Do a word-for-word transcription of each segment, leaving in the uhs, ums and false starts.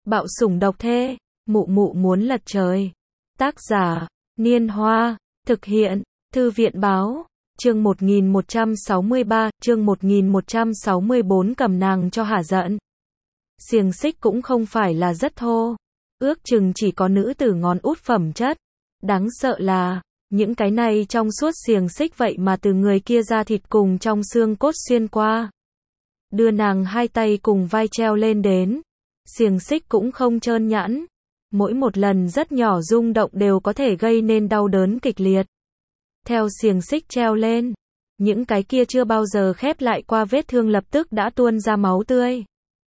Bạo sủng độc thê, mụ mụ muốn lật trời. Tác giả, Niên Hoa, thực hiện, Thư viện báo, chương một nghìn một trăm sáu mươi ba, chương một nghìn một trăm sáu mươi bốn cầm nàng cho hả giận. Xiềng xích cũng không phải là rất thô, ước chừng chỉ có nữ tử ngón út phẩm chất. Đáng sợ là, những cái này trong suốt xiềng xích vậy mà từ người kia ra thịt cùng trong xương cốt xuyên qua. Đưa nàng hai tay cùng vai treo lên đến. Xiềng xích cũng không trơn nhẵn. Mỗi một lần rất nhỏ rung động đều có thể gây nên đau đớn kịch liệt. Theo xiềng xích treo lên, những cái kia chưa bao giờ khép lại qua vết thương lập tức đã tuôn ra máu tươi.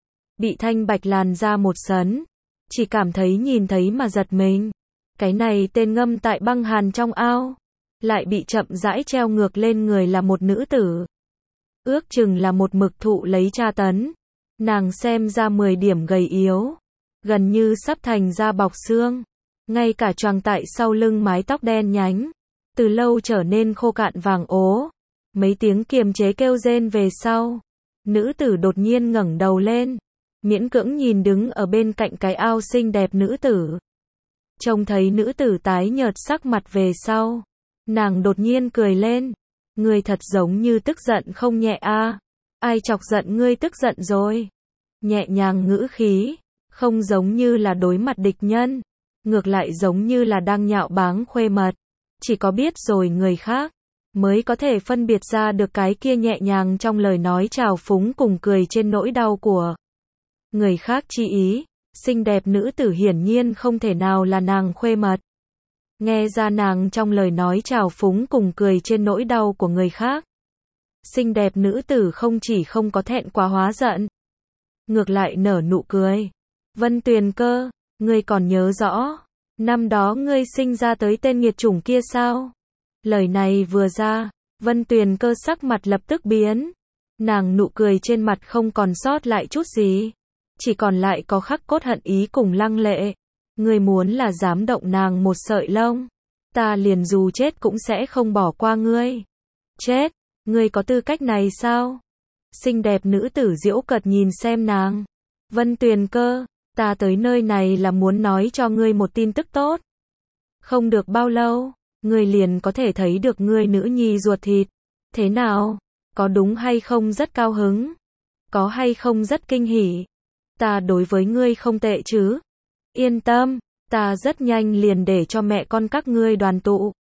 Bị thanh bạch làn ra một sấn, chỉ cảm thấy nhìn thấy mà giật mình. Cái này tên ngâm tại băng hàn trong ao, lại bị chậm rãi treo ngược lên người là một nữ tử. Ước chừng là một mực thụ lấy tra tấn. Nàng xem ra mười điểm gầy yếu, gần như sắp thành da bọc xương. Ngay cả choàng tại sau lưng mái tóc đen nhánh, từ lâu trở nên khô cạn vàng ố. Mấy tiếng kiềm chế kêu rên về sau, nữ tử đột nhiên ngẩng đầu lên, miễn cưỡng nhìn đứng ở bên cạnh cái ao xinh đẹp nữ tử. Trông thấy nữ tử tái nhợt sắc mặt về sau, nàng đột nhiên cười lên. Ngươi thật giống như tức giận không nhẹ a. Ai chọc giận ngươi tức giận rồi? Nhẹ nhàng ngữ khí, không giống như là đối mặt địch nhân, ngược lại giống như là đang nhạo báng khuê mật. Chỉ có biết rồi người khác mới có thể phân biệt ra được cái kia nhẹ nhàng trong lời nói trào phúng cùng cười trên nỗi đau của người khác chi ý. Xinh đẹp nữ tử hiển nhiên không thể nào là nàng khuê mật. Nghe ra nàng trong lời nói trào phúng cùng cười trên nỗi đau của người khác. Xinh đẹp nữ tử không chỉ không có thẹn quá hóa giận, ngược lại nở nụ cười. Vân Tuyền Cơ, ngươi còn nhớ rõ năm đó ngươi sinh ra tới tên nghiệt chủng kia sao? Lời này vừa ra, Vân Tuyền Cơ sắc mặt lập tức biến. Nàng nụ cười trên mặt không còn sót lại chút gì, chỉ còn lại có khắc cốt hận ý cùng lăng lệ. Ngươi muốn là dám động nàng một sợi lông, ta liền dù chết cũng sẽ không bỏ qua ngươi. Chết, ngươi có tư cách này sao? Xinh đẹp nữ tử giễu cợt nhìn xem nàng. Vân Tuyền Cơ, ta tới nơi này là muốn nói cho ngươi một tin tức tốt. Không được bao lâu, ngươi liền có thể thấy được ngươi nữ nhi ruột thịt. Thế nào? Có đúng hay không rất cao hứng? Có hay không rất kinh hỉ? Ta đối với ngươi không tệ chứ? Yên tâm, ta rất nhanh liền để cho mẹ con các ngươi đoàn tụ.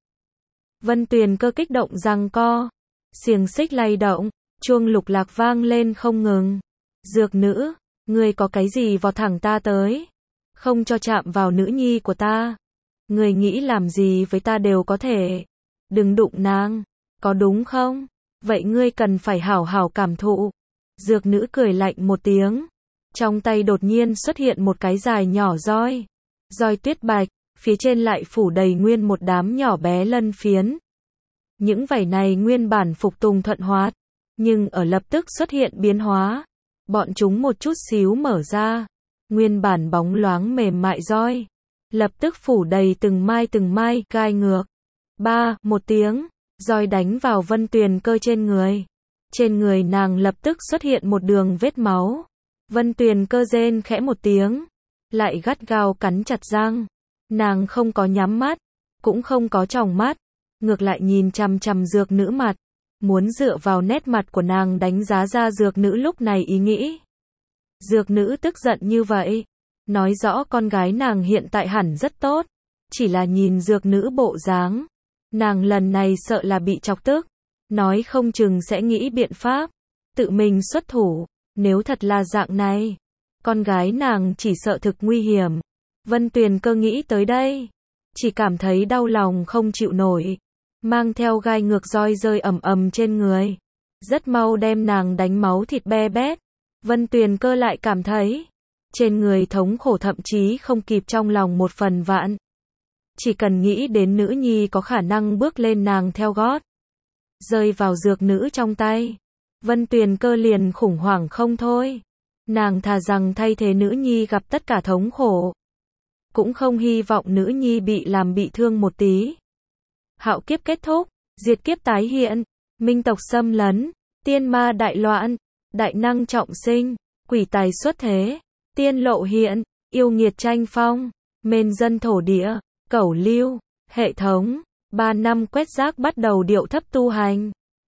Vân Tuyền Cơ kích động giằng co, xiềng xích lay động, chuông lục lạc vang lên không ngừng. Dược nữ, ngươi có cái gì vọt thẳng ta tới? Không cho chạm vào nữ nhi của ta. Ngươi nghĩ làm gì với ta đều có thể. Đừng đụng nàng, có đúng không? Vậy ngươi cần phải hảo hảo cảm thụ. Dược nữ cười lạnh một tiếng. Trong tay đột nhiên xuất hiện một cái dài nhỏ roi. Roi tuyết bạch, phía trên lại phủ đầy nguyên một đám nhỏ bé lân phiến. Những vảy này nguyên bản phục tùng thuận hoạt, nhưng ở lập tức xuất hiện biến hóa. Bọn chúng một chút xíu mở ra. Nguyên bản bóng loáng mềm mại roi, lập tức phủ đầy từng mai từng mai gai ngược. Ba, một tiếng, roi đánh vào Vân Tuyền Cơ trên người. Trên người nàng lập tức xuất hiện một đường vết máu. Vân Tuyền Cơ rên khẽ một tiếng, lại gắt gao cắn chặt răng. Nàng không có nhắm mắt, cũng không có tròng mắt, ngược lại nhìn chằm chằm dược nữ mặt, muốn dựa vào nét mặt của nàng đánh giá ra dược nữ lúc này ý nghĩ. Dược nữ tức giận như vậy, nói rõ con gái nàng hiện tại hẳn rất tốt, chỉ là nhìn dược nữ bộ dáng, nàng lần này sợ là bị chọc tức, nói không chừng sẽ nghĩ biện pháp, tự mình xuất thủ. Nếu thật là dạng này, con gái nàng chỉ sợ thực nguy hiểm. Vân Tuyền Cơ nghĩ tới đây, chỉ cảm thấy đau lòng không chịu nổi, mang theo gai ngược roi rơi ầm ầm trên người, rất mau đem nàng đánh máu thịt be bét. Vân Tuyền Cơ lại cảm thấy trên người thống khổ thậm chí không kịp trong lòng một phần vạn. Chỉ cần nghĩ đến nữ nhi có khả năng bước lên nàng theo gót, rơi vào dược nữ trong tay, Vân Tuyền Cơ liền khủng hoảng không thôi. Nàng thà rằng thay thế nữ nhi gặp tất cả thống khổ, cũng không hy vọng nữ nhi bị làm bị thương một tí. Hạo kiếp kết thúc, diệt kiếp tái hiện, minh tộc xâm lấn, tiên ma đại loạn, đại năng trọng sinh, quỷ tài xuất thế, tiên lộ hiện, yêu nghiệt tranh phong, mên dân thổ địa, cẩu lưu, hệ thống, ba năm quét rác bắt đầu điệu thấp tu hành.